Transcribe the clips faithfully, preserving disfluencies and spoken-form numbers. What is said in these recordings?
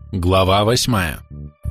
Глава восьмая.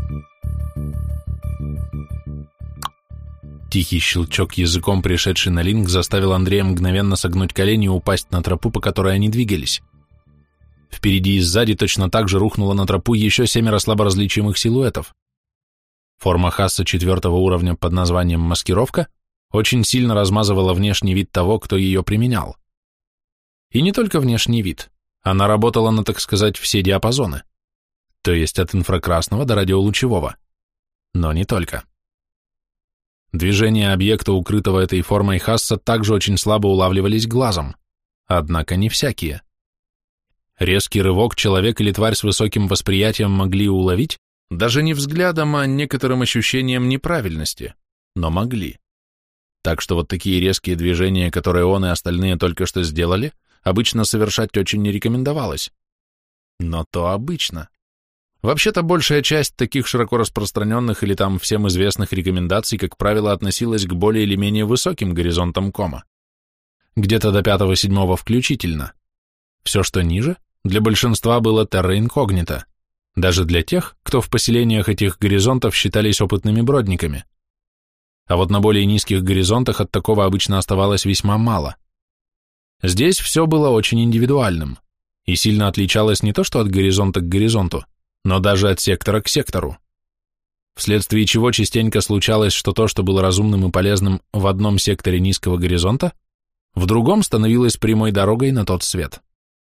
Тихий щелчок языком, пришедший на линк, заставил Андрея мгновенно согнуть колени и упасть на тропу, по которой они двигались. Впереди и сзади точно так же рухнуло на тропу еще семеро слабо различимых силуэтов. Форма Хасса четвертого уровня под названием «Маскировка» очень сильно размазывала внешний вид того, кто ее применял. И не только внешний вид, она работала на, так сказать, все диапазоны, то есть от инфракрасного до радиолучевого, но не только. Движения объекта, укрытого этой формой Хасса, также очень слабо улавливались глазом, однако не всякие. Резкий рывок человек или тварь с высоким восприятием могли уловить, даже не взглядом, а некоторым ощущением неправильности, но могли. Так что вот такие резкие движения, которые он и остальные только что сделали, обычно совершать очень не рекомендовалось. Но то обычно. Вообще-то большая часть таких широко распространенных или там всем известных рекомендаций, как правило, относилась к более или менее высоким горизонтам кома. Где-то до пятого-седьмого включительно. Все, что ниже, для большинства было терра инкогнита, даже для тех, кто в поселениях этих горизонтов считались опытными бродниками. А вот на более низких горизонтах от такого обычно оставалось весьма мало. Здесь все было очень индивидуальным и сильно отличалось не то что от горизонта к горизонту, но даже от сектора к сектору, вследствие чего частенько случалось, что то, что было разумным и полезным в одном секторе низкого горизонта, в другом становилось прямой дорогой на тот свет.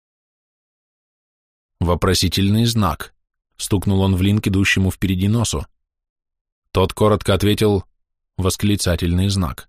Вопросительный знак. Стукнул он в линк, идущему впереди носу. Тот коротко ответил восклицательный знак.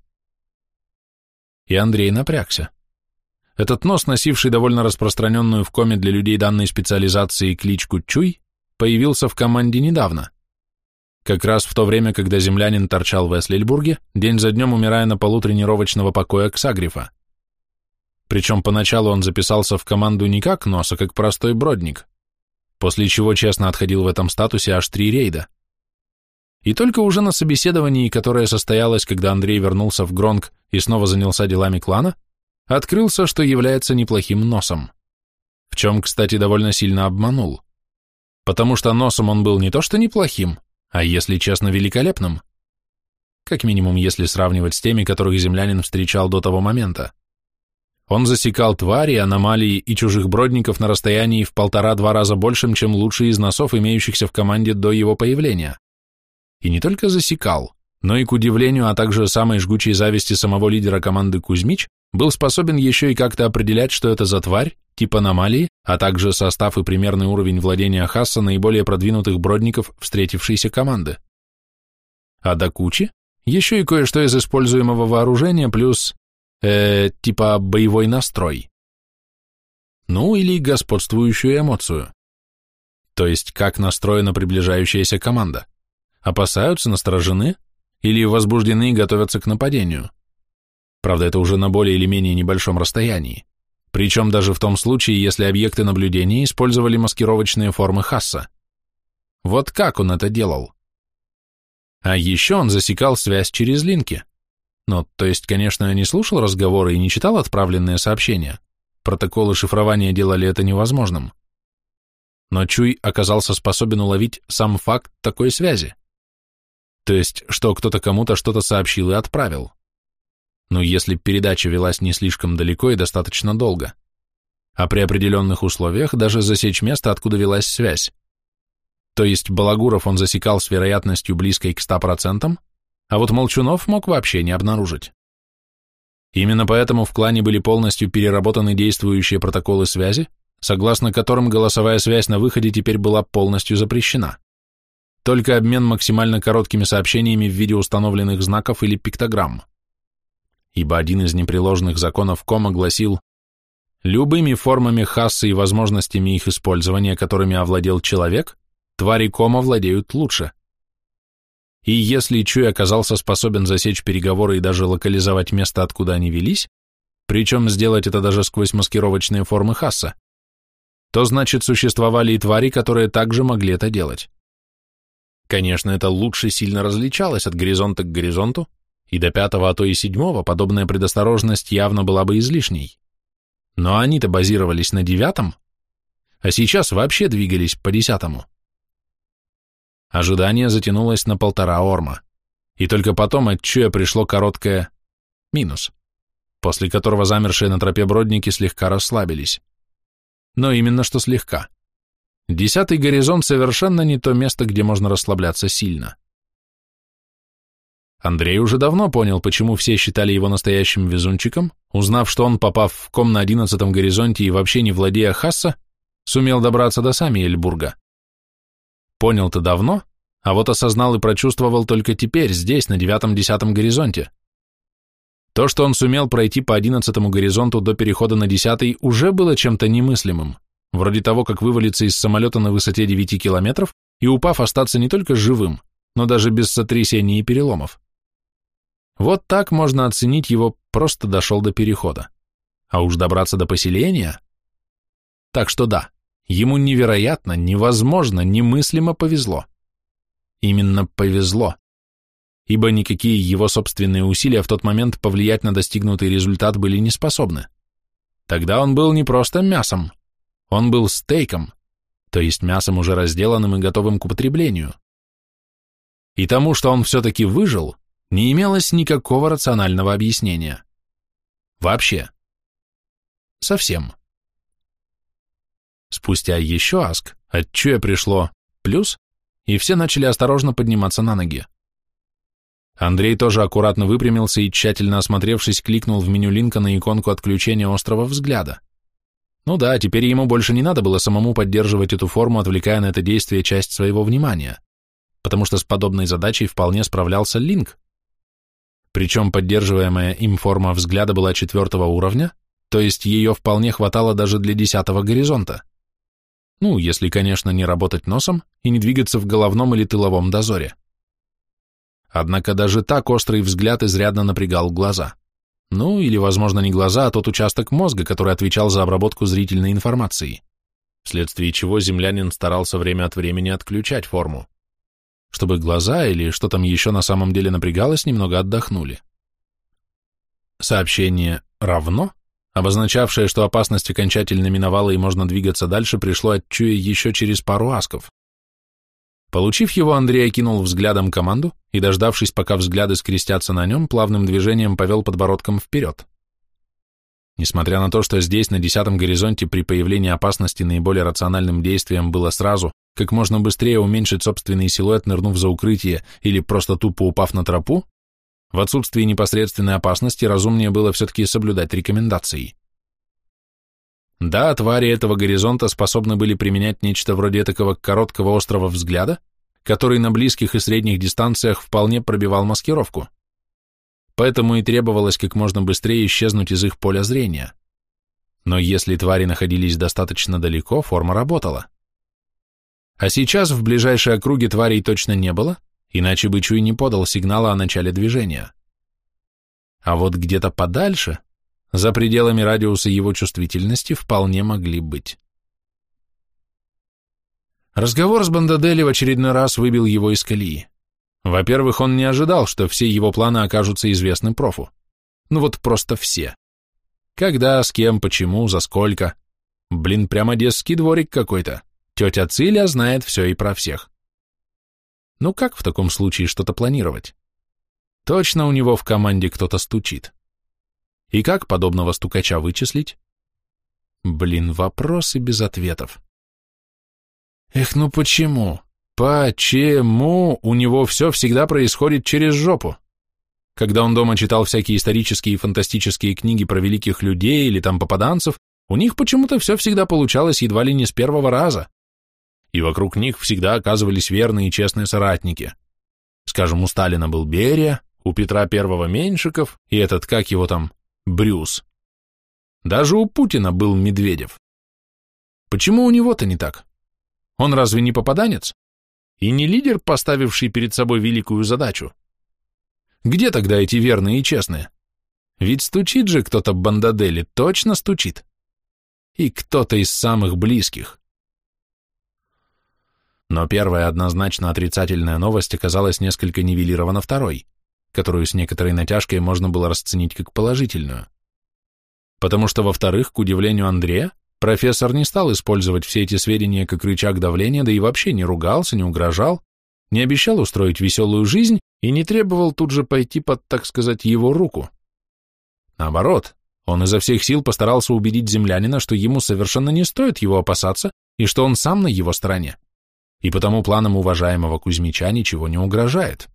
И Андрей напрягся. Этот нос, носивший довольно распространенную в коме для людей данной специализации кличку Чуй, появился в команде недавно. Как раз в то время, когда землянин торчал в Эслельбурге, день за днем умирая на полу тренировочного покоя Ксагрифа. Причем поначалу он записался в команду не как нос, а как простой бродник, после чего честно отходил в этом статусе аж три рейда. И только уже на собеседовании, которое состоялось, когда Андрей вернулся в Гронг и снова занялся делами клана, открылся, что является неплохим носом. В чем, кстати, довольно сильно обманул. Потому что носом он был не то что неплохим, а, если честно, великолепным. Как минимум, если сравнивать с теми, которых землянин встречал до того момента. Он засекал твари, аномалии и чужих бродников на расстоянии в полтора-два раза большим, чем лучшие из носов, имеющихся в команде до его появления. И не только засекал, но и, к удивлению, а также самой жгучей зависти самого лидера команды Кузьмич, был способен еще и как-то определять, что это за тварь, тип аномалии, а также состав и примерный уровень владения Хасса наиболее продвинутых бродников встретившейся команды. А до кучи еще и кое-что из используемого вооружения плюс, э, типа боевой настрой. Ну или господствующую эмоцию. То есть как настроена приближающаяся команда. Опасаются, насторожены или возбуждены и готовятся к нападению. Правда, это уже на более или менее небольшом расстоянии. Причем даже в том случае, если объекты наблюдения использовали маскировочные формы Хасса. Вот как он это делал? А еще он засекал связь через линки. Ну, то есть, конечно, не слушал разговоры и не читал отправленные сообщения. Протоколы шифрования делали это невозможным. Но Чуй оказался способен уловить сам факт такой связи. То есть, что кто-то кому-то что-то сообщил и отправил. Ну, если передача велась не слишком далеко и достаточно долго. А при определенных условиях даже засечь место, откуда велась связь. То есть балагуров он засекал с вероятностью близкой к ста процентам, а вот молчунов мог вообще не обнаружить. Именно поэтому в клане были полностью переработаны действующие протоколы связи, согласно которым голосовая связь на выходе теперь была полностью запрещена. Только обмен максимально короткими сообщениями в виде установленных знаков или пиктограмм. Ибо один из непреложных законов кома гласил: любыми формами Хасса и возможностями их использования, которыми овладел человек, твари кома владеют лучше. И если Чуй оказался способен засечь переговоры и даже локализовать место, откуда они велись, причем сделать это даже сквозь маскировочные формы Хасса, то значит существовали и твари, которые также могли это делать. Конечно, это лучше сильно различалось от горизонта к горизонту, и до пятого, а то и седьмого подобная предосторожность явно была бы излишней. Но они-то базировались на девятом, а сейчас вообще двигались по десятому. Ожидание затянулось на полтора орма, и только потом от Чуя пришло короткое минус, после которого замершие на тропе бродники слегка расслабились. Но именно что слегка. Десятый горизонт совершенно не то место, где можно расслабляться сильно. Андрей уже давно понял, почему все считали его настоящим везунчиком, узнав, что он, попав в ком на одиннадцатом горизонте и вообще не владея Хасса, сумел добраться до Самиэльбурга. Понял-то давно, а вот осознал и прочувствовал только теперь, здесь, на девятом-десятом горизонте. То, что он сумел пройти по одиннадцатому горизонту до перехода на десятый, уже было чем-то немыслимым, вроде того, как вывалиться из самолета на высоте девяти километров и, упав, остаться не только живым, но даже без сотрясений и переломов. Вот так можно оценить его, просто дошел до перехода. А уж добраться до поселения? Так что да, ему невероятно, невозможно, немыслимо повезло. Именно повезло. Ибо никакие его собственные усилия в тот момент повлиять на достигнутый результат были не способны. Тогда он был не просто мясом, он был стейком, то есть мясом уже разделанным и готовым к употреблению. И тому, что он все-таки выжил, не имелось никакого рационального объяснения. Вообще. Совсем. Спустя еще аск от Чуя пришло плюс, и все начали осторожно подниматься на ноги. Андрей тоже аккуратно выпрямился и, тщательно осмотревшись, кликнул в меню линка на иконку отключения острого взгляда. Ну да, теперь ему больше не надо было самому поддерживать эту форму, отвлекая на это действие часть своего внимания, потому что с подобной задачей вполне справлялся линк. Причем поддерживаемая им форма взгляда была четвертого уровня, то есть ее вполне хватало даже для десятого горизонта. Ну, если, конечно, не работать носом и не двигаться в головном или тыловом дозоре. Однако даже так острый взгляд изрядно напрягал глаза. Ну, или, возможно, не глаза, а тот участок мозга, который отвечал за обработку зрительной информации, вследствие чего землянин старался время от времени отключать форму, чтобы глаза или что там еще на самом деле напрягалось, немного отдохнули. Сообщение «равно», обозначавшее, что опасность окончательно миновала и можно двигаться дальше, пришло от Чуя еще через пару асков. Получив его, Андрей окинул взглядом команду и, дождавшись, пока взгляды скрестятся на нем, плавным движением повел подбородком вперед. Несмотря на то, что здесь, на десятом горизонте, при появлении опасности наиболее рациональным действием было сразу как можно быстрее уменьшить собственный силуэт, нырнув за укрытие или просто тупо упав на тропу, в отсутствии непосредственной опасности разумнее было все-таки соблюдать рекомендации. Да, твари этого горизонта способны были применять нечто вроде такого короткого острого взгляда, который на близких и средних дистанциях вполне пробивал маскировку. Поэтому и требовалось как можно быстрее исчезнуть из их поля зрения. Но если твари находились достаточно далеко, форма работала. А сейчас в ближайшей округе тварей точно не было, иначе бы Чуй не подал сигнала о начале движения. А вот где-то подальше, за пределами радиуса его чувствительности, вполне могли быть. Разговор с Бандадели в очередной раз выбил его из колеи. Во-первых, он не ожидал, что все его планы окажутся известны профу. Ну вот просто все. Когда, с кем, почему, за сколько. Блин, прям одесский дворик какой-то. Тетя Циля знает все и про всех. Ну как в таком случае что-то планировать? Точно у него в команде кто-то стучит. И как подобного стукача вычислить? Блин, вопросы без ответов. Эх, ну почему? Почему у него все всегда происходит через жопу? Когда он дома читал всякие исторические и фантастические книги про великих людей или там попаданцев, у них почему-то все всегда получалось едва ли не с первого раза. И вокруг них всегда оказывались верные и честные соратники. Скажем, у Сталина был Берия, у Петра Первого Меньшиков и этот, как его там, Брюс. Даже у Путина был Медведев. Почему у него-то не так? Он разве не попаданец? И не лидер, поставивший перед собой великую задачу? Где тогда эти верные и честные? Ведь стучит же кто-то Бандадели, точно стучит. И кто-то из самых близких. Но первая однозначно отрицательная новость оказалась несколько нивелирована второй, которую с некоторой натяжкой можно было расценить как положительную. Потому что, во-вторых, к удивлению Андрея, профессор не стал использовать все эти сведения как рычаг давления, да и вообще не ругался, не угрожал, не обещал устроить веселую жизнь и не требовал тут же пойти под, так сказать, его руку. Наоборот, он изо всех сил постарался убедить землянина, что ему совершенно не стоит его опасаться и что он сам на его стороне, и потому планам уважаемого Кузьмича ничего не угрожает.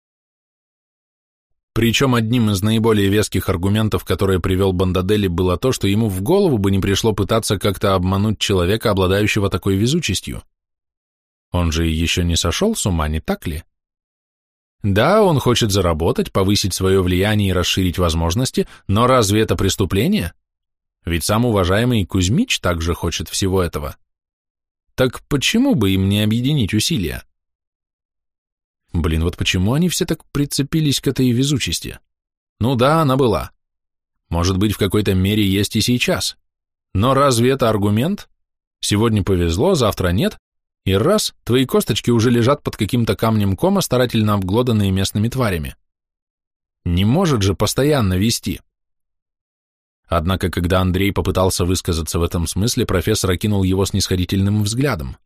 Причем одним из наиболее веских аргументов, которые привел Бандадели, было то, что ему в голову бы не пришло пытаться как-то обмануть человека, обладающего такой везучестью. Он же еще не сошел с ума, не так ли? Да, он хочет заработать, повысить свое влияние и расширить возможности, но разве это преступление? Ведь сам уважаемый Кузьмич также хочет всего этого. Так почему бы им не объединить усилия? Блин, вот почему они все так прицепились к этой везучести? Ну да, она была. Может быть, в какой-то мере есть и сейчас. Но разве это аргумент? Сегодня повезло, завтра нет, и раз, твои косточки уже лежат под каким-то камнем кома, старательно обглоданные местными тварями. Не может же постоянно вести. Однако, когда Андрей попытался высказаться в этом смысле, профессор окинул его снисходительным взглядом.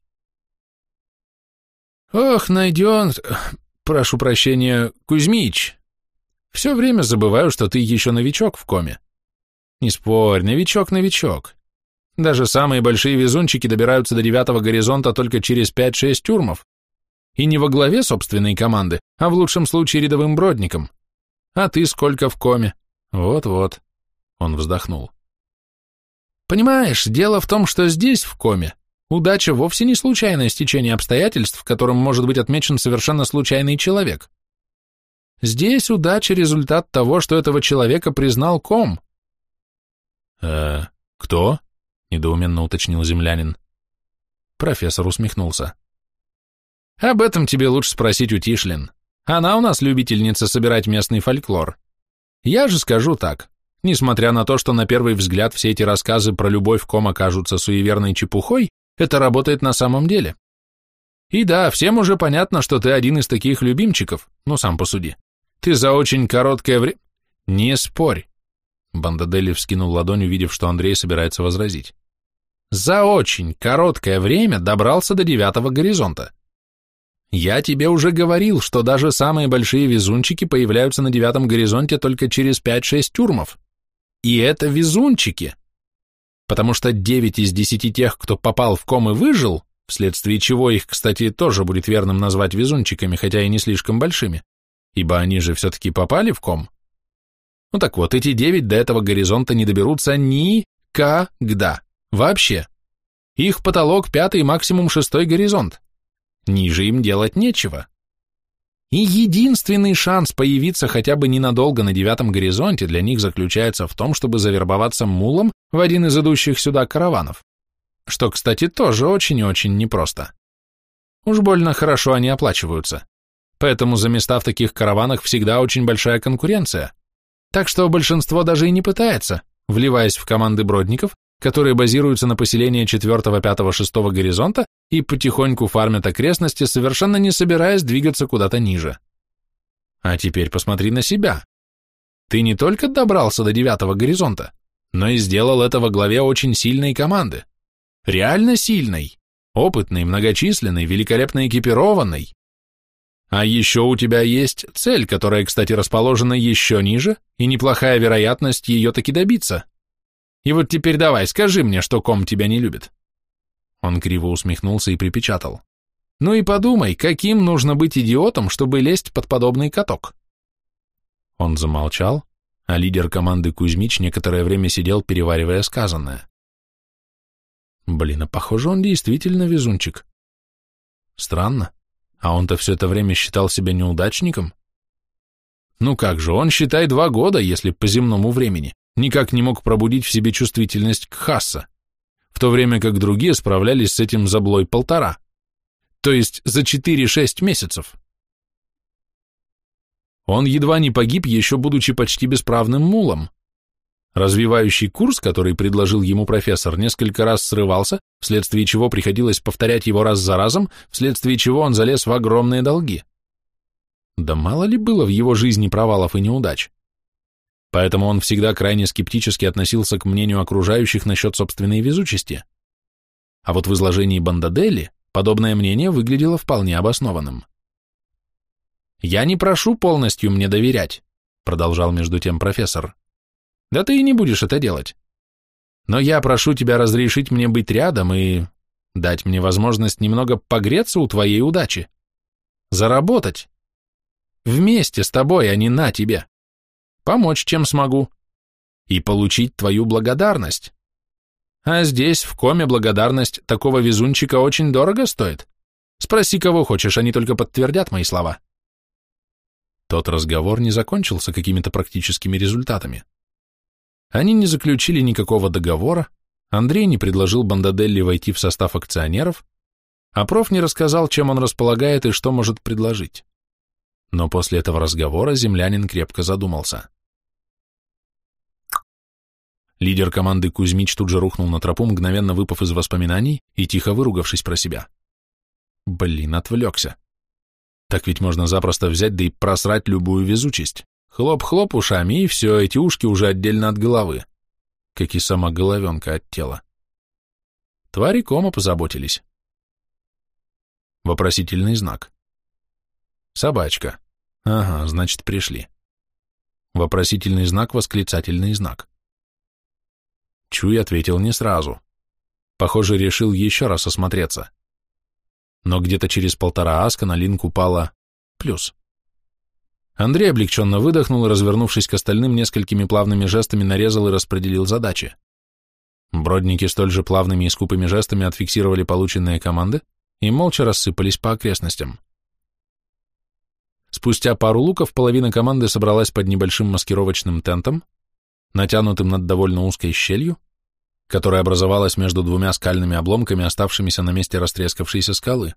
«Ох, найден, прошу прощения, Кузьмич, все время забываю, что ты еще новичок в коме. Не спорь, новичок, новичок. Даже самые большие везунчики добираются до девятого горизонта только через пять-шесть тюрмов. И не во главе собственной команды, а в лучшем случае рядовым бродником. А ты сколько в коме? Вот-вот». Он вздохнул. «Понимаешь, дело в том, что здесь, в коме, удача вовсе не случайное стечение обстоятельств, которым может быть отмечен совершенно случайный человек. Здесь удача — результат того, что этого человека признал ком». «Э, кто?» — недоуменно уточнил землянин. Профессор усмехнулся. «Об этом тебе лучше спросить у Тишлин. Она у нас любительница собирать местный фольклор. Я же скажу так. Несмотря на то, что на первый взгляд все эти рассказы про любовь кома кажутся суеверной чепухой, это работает на самом деле. И да, всем уже понятно, что ты один из таких любимчиков, ну сам посуди. Ты за очень короткое время... Не спорь. Бандадели вскинул ладонь, увидев, что Андрей собирается возразить. За очень короткое время добрался до девятого горизонта. Я тебе уже говорил, что даже самые большие везунчики появляются на девятом горизонте только через пять-шесть тюрмов. И это везунчики. Потому что девять из десяти тех, кто попал в ком и выжил, вследствие чего их, кстати, тоже будет верным назвать везунчиками, хотя и не слишком большими, ибо они же все-таки попали в ком. Ну так вот, эти девять до этого горизонта не доберутся никогда. Вообще. Их потолок пятый, максимум шестой горизонт. Ниже им делать нечего. И единственный шанс появиться хотя бы ненадолго на девятом горизонте для них заключается в том, чтобы завербоваться мулом в один из идущих сюда караванов. Что, кстати, тоже очень и очень непросто. Уж больно хорошо они оплачиваются. Поэтому за места в таких караванах всегда очень большая конкуренция. Так что большинство даже и не пытается, вливаясь в команды бродников, которые базируются на поселении четвертого, пятого, шестого горизонта и потихоньку фармят окрестности, совершенно не собираясь двигаться куда-то ниже. А теперь посмотри на себя. Ты не только добрался до девятого горизонта, но и сделал это во главе очень сильной команды. Реально сильной, опытной, многочисленной, великолепно экипированной. А еще у тебя есть цель, которая, кстати, расположена еще ниже, и неплохая вероятность ее таки добиться. И вот теперь давай, скажи мне, что ком тебя не любит. Он криво усмехнулся и припечатал. Ну и подумай, каким нужно быть идиотом, чтобы лезть под подобный каток? Он замолчал, а лидер команды Кузьмич некоторое время сидел, переваривая сказанное. Блин, а похоже, он действительно везунчик. Странно, а он-то все это время считал себя неудачником. Ну как же, он, считай, два года, если по земному времени, никак не мог пробудить в себе чувствительность к Хасса, в то время как другие справлялись с этим за блой полтора, то есть за четыре-шесть месяцев. Он едва не погиб, еще будучи почти бесправным мулом. Развивающий курс, который предложил ему профессор, несколько раз срывался, вследствие чего приходилось повторять его раз за разом, вследствие чего он залез в огромные долги. Да мало ли было в его жизни провалов и неудач. Поэтому он всегда крайне скептически относился к мнению окружающих насчет собственной везучести. А вот в изложении Бандадели подобное мнение выглядело вполне обоснованным. Я не прошу полностью мне доверять, продолжал между тем профессор. Да ты и не будешь это делать. Но я прошу тебя разрешить мне быть рядом и дать мне возможность немного погреться у твоей удачи. Заработать. Вместе с тобой, а не на тебе. Помочь, чем смогу. И получить твою благодарность. А здесь, в коме, благодарность такого везунчика очень дорого стоит. Спроси, кого хочешь, они только подтвердят мои слова. Тот разговор не закончился какими-то практическими результатами. Они не заключили никакого договора, Андрей не предложил Бандаделли войти в состав акционеров, а проф не рассказал, чем он располагает и что может предложить. Но после этого разговора землянин крепко задумался. Лидер команды Кузьмич тут же рухнул на тропу, мгновенно выпав из воспоминаний и тихо выругавшись про себя. Блин, отвлекся. Так ведь можно запросто взять да и просрать любую везучесть. Хлоп-хлоп ушами, и все, эти ушки уже отдельно от головы, как и сама головенка от тела. Твари кома позаботились. Вопросительный знак. Собачка. Ага, значит, пришли. Вопросительный знак, восклицательный знак. Чуй ответил не сразу. Похоже, решил еще раз осмотреться. Но где-то через полтора аска на линк упала плюс. Андрей облегченно выдохнул и, развернувшись к остальным, несколькими плавными жестами нарезал и распределил задачи. Бродники столь же плавными и скупыми жестами отфиксировали полученные команды и молча рассыпались по окрестностям. Спустя пару луков половина команды собралась под небольшим маскировочным тентом, натянутым над довольно узкой щелью, которая образовалась между двумя скальными обломками, оставшимися на месте растрескавшейся скалы.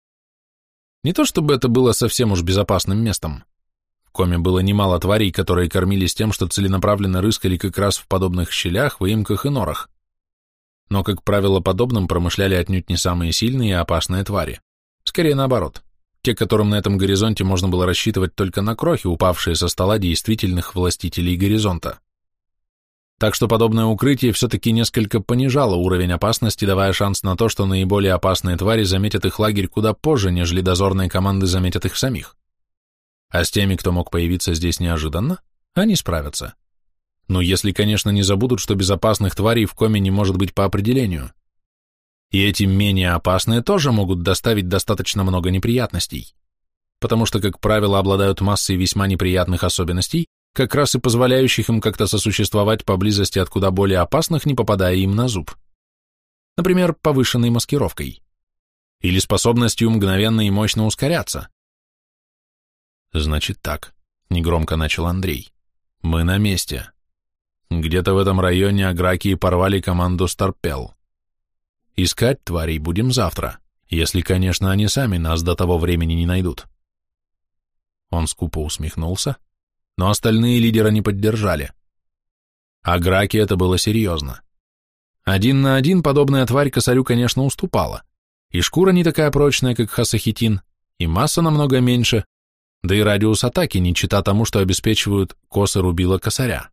Не то чтобы это было совсем уж безопасным местом. В коме было немало тварей, которые кормились тем, что целенаправленно рыскали как раз в подобных щелях, выемках и норах. Но, как правило, подобным промышляли отнюдь не самые сильные и опасные твари. Скорее наоборот, те, которым на этом горизонте можно было рассчитывать только на крохи, упавшие со стола действительных властителей горизонта. Так что подобное укрытие все-таки несколько понижало уровень опасности, давая шанс на то, что наиболее опасные твари заметят их лагерь куда позже, нежели дозорные команды заметят их самих. А с теми, кто мог появиться здесь неожиданно, они справятся. Ну, если, конечно, не забудут, что безопасных тварей в коме не может быть по определению. И эти менее опасные тоже могут доставить достаточно много неприятностей, потому что, как правило, обладают массой весьма неприятных особенностей, как раз и позволяющих им как-то сосуществовать поблизости от куда более опасных, не попадая им на зуб. Например, повышенной маскировкой. Или способностью мгновенно и мощно ускоряться. Значит так, негромко начал Андрей. Мы на месте. Где-то в этом районе агракии порвали команду Старпел. Искать тварей будем завтра, если, конечно, они сами нас до того времени не найдут. Он скупо усмехнулся, но остальные лидера не поддержали. Аграки это было серьезно. Один на один подобная тварь косарю, конечно, уступала, и шкура не такая прочная, как хасахитин, и масса намного меньше, да и радиус атаки не чета тому, что обеспечивают косы рубила косаря.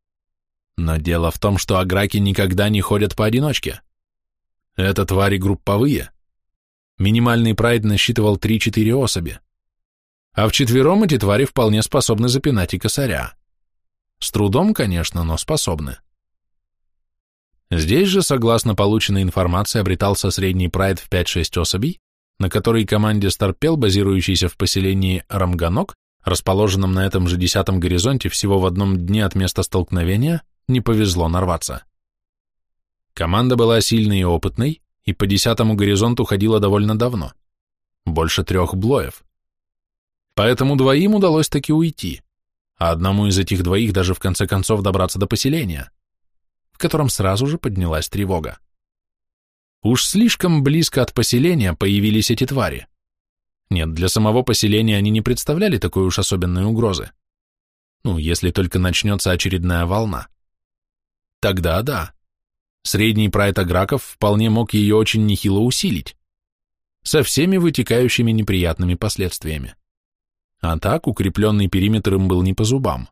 Но дело в том, что аграки никогда не ходят поодиночке. Это твари групповые. Минимальный прайд насчитывал три-четыре особи. А вчетвером эти твари вполне способны запинать и косаря. С трудом, конечно, но способны. Здесь же, согласно полученной информации, обретался средний прайд в пять-шесть особей, на который команде Старпел, базирующейся в поселении Рамганок, расположенном на этом же десятом горизонте всего в одном дне от места столкновения, не повезло нарваться. Команда была сильной и опытной, и по десятому горизонту ходила довольно давно, больше трех блоев. Поэтому двоим удалось таки уйти, а одному из этих двоих даже в конце концов добраться до поселения, в котором сразу же поднялась тревога. Уж слишком близко от поселения появились эти твари. Нет, для самого поселения они не представляли такой уж особенной угрозы. Ну, если только начнется очередная волна. Тогда да. Средний прайд аграков вполне мог ее очень нехило усилить, со всеми вытекающими неприятными последствиями. А так укрепленный периметр им был не по зубам.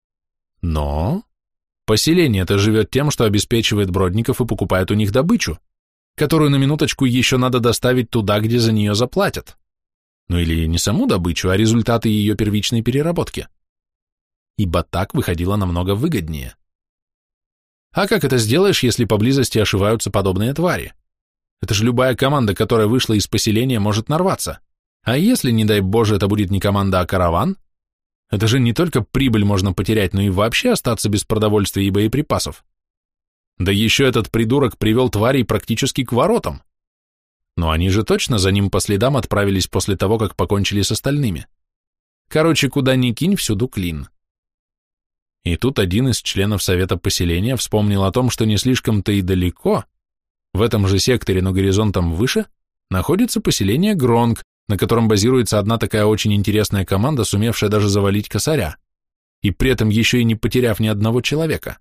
Но поселение-то живет тем, что обеспечивает бродников и покупает у них добычу, которую на минуточку еще надо доставить туда, где за нее заплатят. Ну или не саму добычу, а результаты ее первичной переработки. Ибо так выходило намного выгоднее. А как это сделаешь, если поблизости ошиваются подобные твари? Это же любая команда, которая вышла из поселения, может нарваться. А если, не дай Боже, это будет не команда, а караван? Это же не только прибыль можно потерять, но и вообще остаться без продовольствия и боеприпасов. Да еще этот придурок привел тварей практически к воротам. Но они же точно за ним по следам отправились после того, как покончили с остальными. Короче, куда ни кинь, всюду клин. И тут один из членов совета поселения вспомнил о том, что не слишком-то и далеко, в этом же секторе, но горизонтом выше, находится поселение Гронг, на котором базируется одна такая очень интересная команда, сумевшая даже завалить косаря, и при этом еще и не потеряв ни одного человека.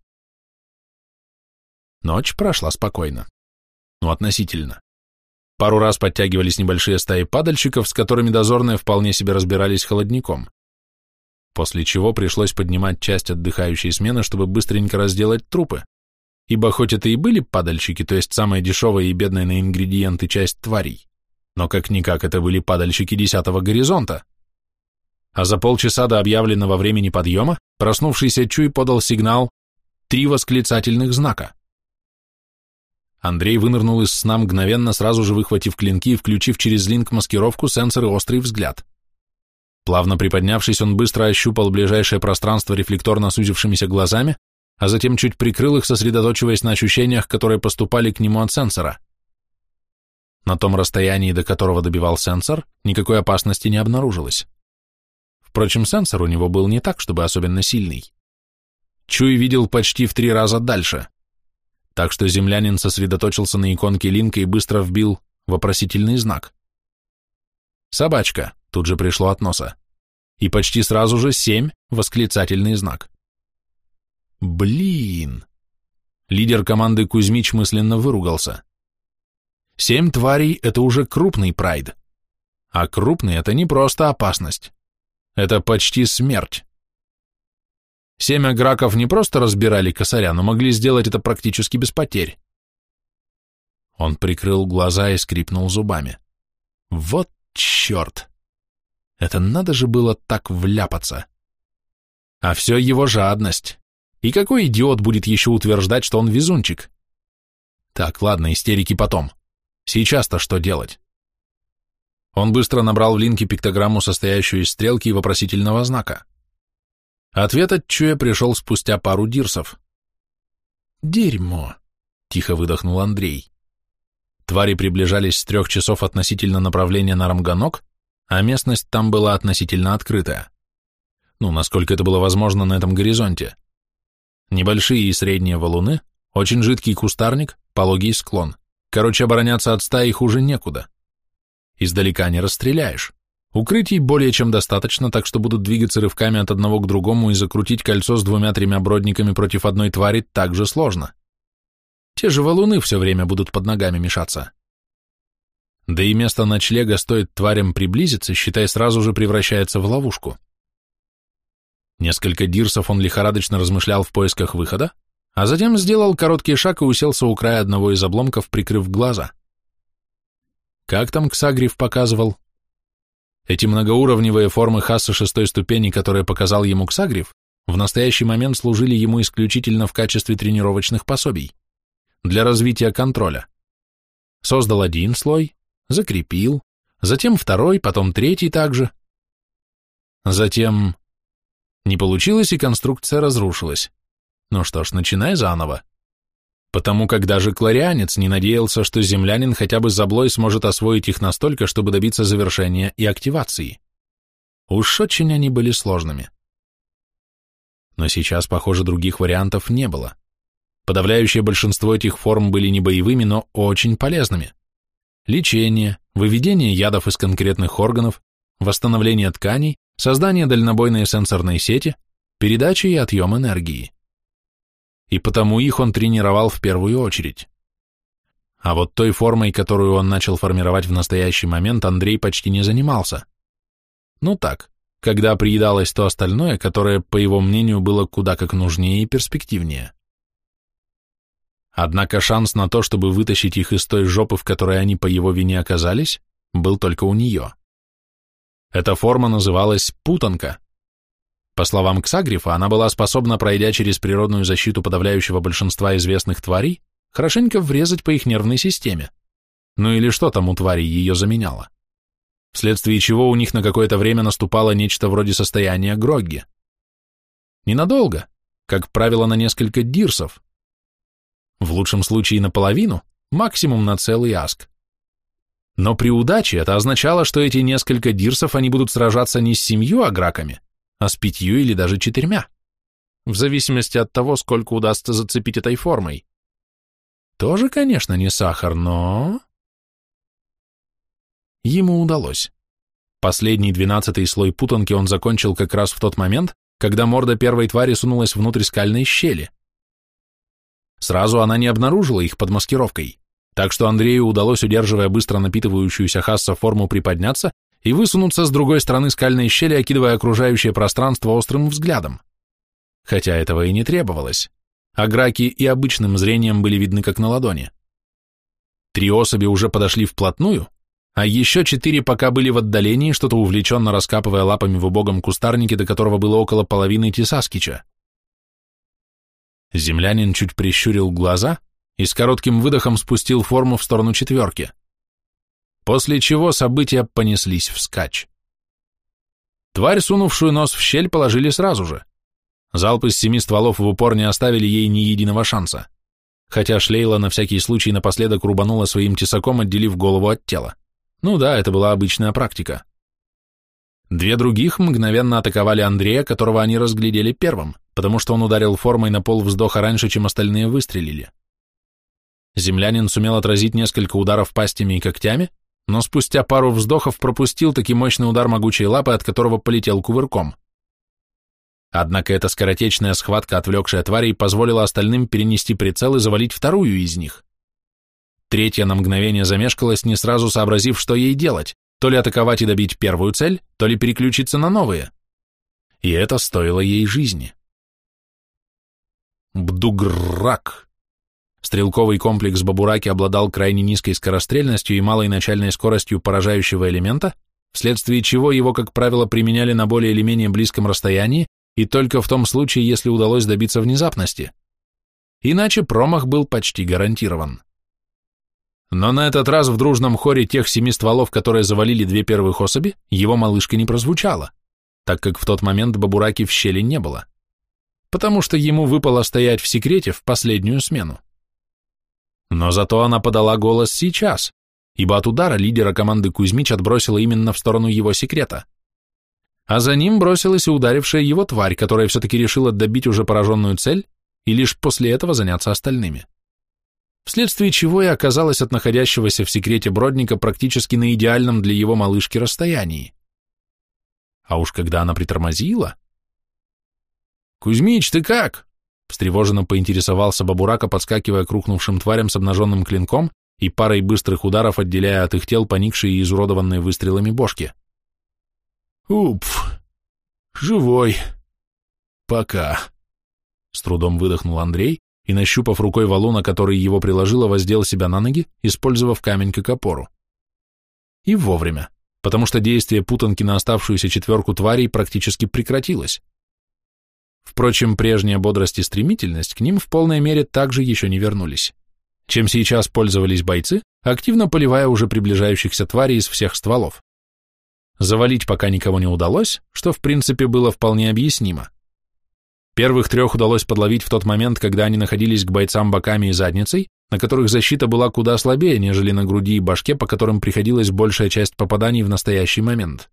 Ночь прошла спокойно. Ну, относительно. Пару раз подтягивались небольшие стаи падальщиков, с которыми дозорные вполне себе разбирались холодником. После чего пришлось поднимать часть отдыхающей смены, чтобы быстренько разделать трупы, ибо хоть это и были падальщики, то есть самая дешевая и бедная на ингредиенты часть тварей, но как-никак это были падальщики десятого горизонта. А за полчаса до объявленного времени подъема проснувшийся Чуй подал сигнал «Три восклицательных знака». Андрей вынырнул из сна мгновенно, сразу же выхватив клинки и включив через линк маскировку сенсор и острый взгляд. Плавно приподнявшись, он быстро ощупал ближайшее пространство рефлекторно сузившимися глазами, а затем чуть прикрыл их, сосредоточиваясь на ощущениях, которые поступали к нему от сенсора. На том расстоянии, до которого добивал сенсор, никакой опасности не обнаружилось. Впрочем, сенсор у него был не так, чтобы особенно сильный. Чуй видел почти в три раза дальше, так что землянин сосредоточился на иконке линка и быстро вбил вопросительный знак. «Собачка», тут же пришло от носа, и почти сразу же семь восклицательный знак. «Блин!» Лидер команды Кузьмич мысленно выругался. Семь тварей — это уже крупный прайд. А крупный — это не просто опасность. Это почти смерть. Семь аграков не просто разбирали косаря, но могли сделать это практически без потерь. Он прикрыл глаза и скрипнул зубами. Вот черт! Это надо же было так вляпаться. А все его жадность. И какой идиот будет еще утверждать, что он везунчик? Так, ладно, истерики потом. Сейчас-то что делать? Он быстро набрал в линке пиктограмму, состоящую из стрелки и вопросительного знака. Ответ от Чуя пришел спустя пару дирсов. «Дерьмо!» — тихо выдохнул Андрей. Твари приближались с трех часов относительно направления на Рамганок, а местность там была относительно открытая. Ну, насколько это было возможно на этом горизонте. Небольшие и средние валуны, очень жидкий кустарник, пологий склон. Короче, обороняться от стаи хуже некуда. Издалека не расстреляешь. Укрытий более чем достаточно, так что будут двигаться рывками от одного к другому и закрутить кольцо с двумя-тремя бродниками против одной твари так же сложно. Те же валуны все время будут под ногами мешаться. Да и место ночлега стоит тварям приблизиться, считай, сразу же превращается в ловушку. Несколько дирсов он лихорадочно размышлял в поисках выхода, а затем сделал короткий шаг и уселся у края одного из обломков, прикрыв глаза. Как там Ксагриф показывал? Эти многоуровневые формы Хасса шестой ступени, которые показал ему Ксагриф, в настоящий момент служили ему исключительно в качестве тренировочных пособий, для развития контроля. Создал один слой, закрепил, затем второй, потом третий также. Затем не получилось, и конструкция разрушилась. Ну что ж, начинай заново. Потому как даже кларианец не надеялся, что землянин хотя бы заблой сможет освоить их настолько, чтобы добиться завершения и активации. Уж очень они были сложными. Но сейчас, похоже, других вариантов не было. Подавляющее большинство этих форм были не боевыми, но очень полезными. Лечение, выведение ядов из конкретных органов, восстановление тканей, создание дальнобойной сенсорной сети, передача и отъем энергии. И потому их он тренировал в первую очередь. А вот той формой, которую он начал формировать в настоящий момент, Андрей почти не занимался. Ну так, когда приедалось то остальное, которое, по его мнению, было куда как нужнее и перспективнее. Однако шанс на то, чтобы вытащить их из той жопы, в которой они по его вине оказались, был только у нее. Эта форма называлась путанка. По словам Ксагрифа, она была способна, пройдя через природную защиту подавляющего большинства известных тварей, хорошенько врезать по их нервной системе. Ну или что там у тварей ее заменяло. Вследствие чего у них на какое-то время наступало нечто вроде состояния грогги. Ненадолго, как правило, на несколько дирсов. В лучшем случае наполовину, максимум на целый аск. Но при удаче это означало, что эти несколько дирсов они будут сражаться не с семью аграками, а с пятью или даже четырьмя, в зависимости от того, сколько удастся зацепить этой формой. Тоже, конечно, не сахар, но... Ему удалось. Последний двенадцатый слой путанки он закончил как раз в тот момент, когда морда первой твари сунулась внутрь скальной щели. Сразу она не обнаружила их под маскировкой, так что Андрею удалось, удерживая быстро напитывающуюся Хасса форму, приподняться и высунуться с другой стороны скальной щели, окидывая окружающее пространство острым взглядом. Хотя этого и не требовалось. Аграки и обычным зрением были видны как на ладони. Три особи уже подошли вплотную, а еще четыре пока были в отдалении, что-то увлеченно раскапывая лапами в убогом кустарнике, до которого было около половины Тисаскича. Землянин чуть прищурил глаза и с коротким выдохом спустил форму в сторону четверки, после чего события понеслись вскачь. Тварь, сунувшую нос в щель, положили сразу же. Залпы из семи стволов в упор не оставили ей ни единого шанса, хотя Шлейла на всякий случай напоследок рубанула своим тесаком, отделив голову от тела. Ну да, это была обычная практика. Две других мгновенно атаковали Андрея, которого они разглядели первым, потому что он ударил формой на пол вздоха раньше, чем остальные выстрелили. Землянин сумел отразить несколько ударов пастями и когтями, но спустя пару вздохов пропустил таки мощный удар могучей лапы, от которого полетел кувырком. Однако эта скоротечная схватка, отвлекшая тварей, позволила остальным перенести прицел и завалить вторую из них. Третья на мгновение замешкалась, не сразу сообразив, что ей делать, то ли атаковать и добить первую цель, то ли переключиться на новые. И это стоило ей жизни. Бдуграк. Стрелковый комплекс Бабураки обладал крайне низкой скорострельностью и малой начальной скоростью поражающего элемента, вследствие чего его, как правило, применяли на более или менее близком расстоянии и только в том случае, если удалось добиться внезапности. Иначе промах был почти гарантирован. Но на этот раз в дружном хоре тех семи стволов, которые завалили две первых особи, его малышка не прозвучала, так как в тот момент Бабураки в щели не было, потому что ему выпало стоять в секрете в последнюю смену. Но зато она подала голос сейчас, ибо от удара лидера команды Кузьмич отбросила именно в сторону его секрета. А за ним бросилась и ударившая его тварь, которая все-таки решила добить уже пораженную цель и лишь после этого заняться остальными. Вследствие чего и оказалась от находящегося в секрете Бродника практически на идеальном для его малышки расстоянии. А уж когда она притормозила... «Кузьмич, ты как?» — встревоженно поинтересовался Бабурака, подскакивая к рухнувшим тварям с обнаженным клинком и парой быстрых ударов отделяя от их тел поникшие и изуродованные выстрелами бошки. «Упф, живой. Пока», — с трудом выдохнул Андрей и, нащупав рукой валун, на который его приложило, воздел себя на ноги, использовав камень как опору. И вовремя, потому что действие путанки на оставшуюся четверку тварей практически прекратилось. Впрочем, прежняя бодрость и стремительность к ним в полной мере также еще не вернулись, чем сейчас пользовались бойцы, активно поливая уже приближающихся тварей из всех стволов. Завалить пока никого не удалось, что в принципе было вполне объяснимо. Первых трех удалось подловить в тот момент, когда они находились к бойцам боками и задницей, на которых защита была куда слабее, нежели на груди и башке, по которым приходилась большая часть попаданий в настоящий момент.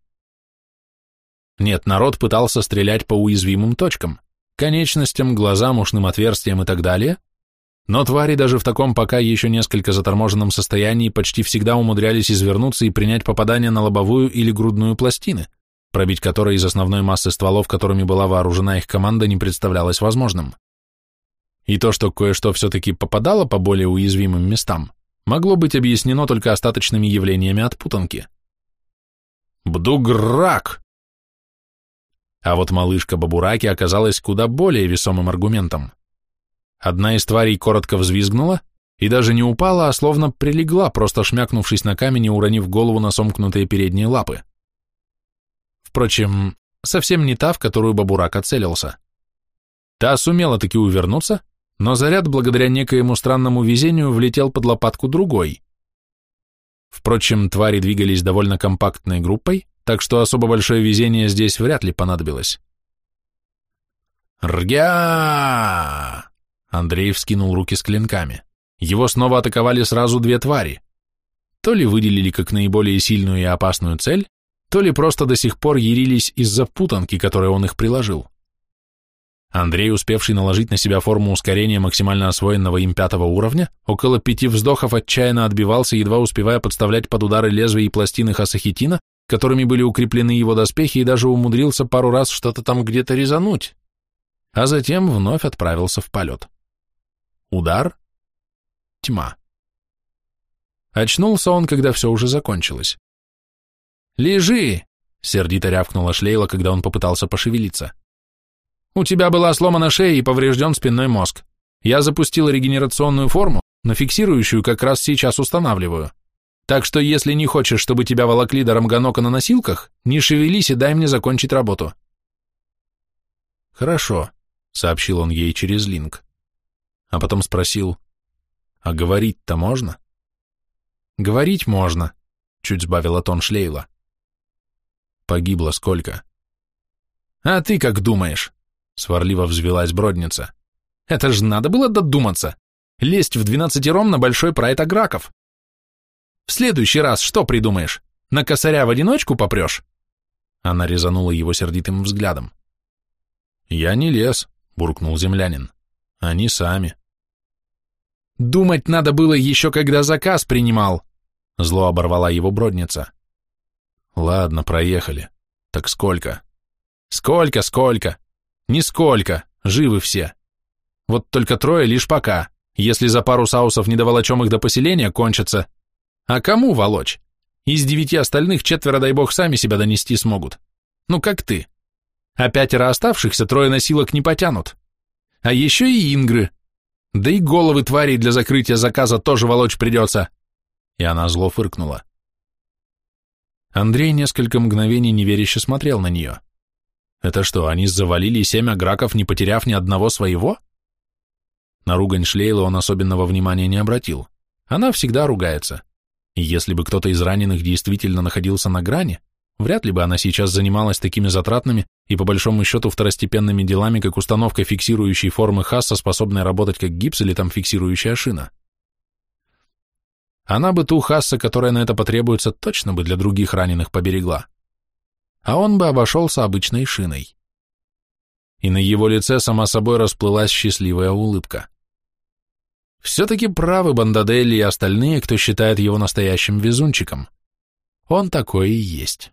Нет, народ пытался стрелять по уязвимым точкам, конечностям, глазам, ушным отверстиям и так далее, но твари даже в таком пока еще несколько заторможенном состоянии почти всегда умудрялись извернуться и принять попадание на лобовую или грудную пластины, пробить которые из основной массы стволов, которыми была вооружена их команда, не представлялось возможным. И то, что кое-что все-таки попадало по более уязвимым местам, могло быть объяснено только остаточными явлениями от путанки. Бдуграк! А вот малышка Бабураки оказалась куда более весомым аргументом. Одна из тварей коротко взвизгнула и даже не упала, а словно прилегла, просто шмякнувшись на камень и уронив голову на сомкнутые передние лапы. Впрочем, совсем не та, в которую Бабурак оцелился. Та сумела таки увернуться, но заряд, благодаря некоему странному везению, влетел под лопатку другой. Впрочем, твари двигались довольно компактной группой, так что особо большое везение здесь вряд ли понадобилось. «Ргя!» Андрей вскинул руки с клинками. Его снова атаковали сразу две твари. То ли выделили как наиболее сильную и опасную цель, то ли просто до сих пор ярились из-за путанки, которой он их приложил. Андрей, успевший наложить на себя форму ускорения максимально освоенного им пятого уровня, около пяти вздохов отчаянно отбивался, едва успевая подставлять под удары лезвия и пластины хасахитина, которыми были укреплены его доспехи, и даже умудрился пару раз что-то там где-то резануть, а затем вновь отправился в полет. Удар. Тьма. Очнулся он, когда все уже закончилось. «Лежи!» — сердито рявкнула Шлейла, когда он попытался пошевелиться. «У тебя была сломана шея и поврежден спинной мозг. Я запустил регенерационную форму, но фиксирующую как раз сейчас устанавливаю. Так что если не хочешь, чтобы тебя волокли до Рамганока на носилках, не шевелись и дай мне закончить работу». «Хорошо», — сообщил он ей через линк. А потом спросил, «А говорить-то можно?» «Говорить можно», — чуть сбавила тон Шлейла. «Погибло сколько?» «А ты как думаешь?» — сварливо взвелась Бродница. «Это ж надо было додуматься. Лезть в двенадцатером на большой прайд аграков. В следующий раз что придумаешь? На косаря в одиночку попрешь?» Она резанула его сердитым взглядом. «Я не лез», — буркнул землянин. «Они сами». «Думать надо было еще, когда заказ принимал», — зло оборвала его Бродница. «Ладно, проехали. Так сколько?» «Сколько, сколько? Нисколько, живы все. Вот только трое лишь пока. Если за пару саусов не доволочем их до поселения, кончатся. А кому волочь? Из девяти остальных четверо, дай бог, сами себя донести смогут. Ну как ты? А пятеро оставшихся трое носилок не потянут. А еще и ингры. Да и головы тварей для закрытия заказа тоже волочь придется». И она зло фыркнула. Андрей несколько мгновений неверяще смотрел на нее. Это что, они завалили семь аграков, не потеряв ни одного своего? На ругань Шлейлы он особенного внимания не обратил. Она всегда ругается. И если бы кто-то из раненых действительно находился на грани, вряд ли бы она сейчас занималась такими затратными и по большому счету второстепенными делами, как установка фиксирующей формы Хасса, способной работать как гипс или там фиксирующая шина. Она бы ту Хасса, которая на это потребуется, точно бы для других раненых поберегла. А он бы обошелся обычной шиной. И на его лице сама собой расплылась счастливая улыбка. Все-таки правы Бандаделли и остальные, кто считает его настоящим везунчиком. Он такой и есть.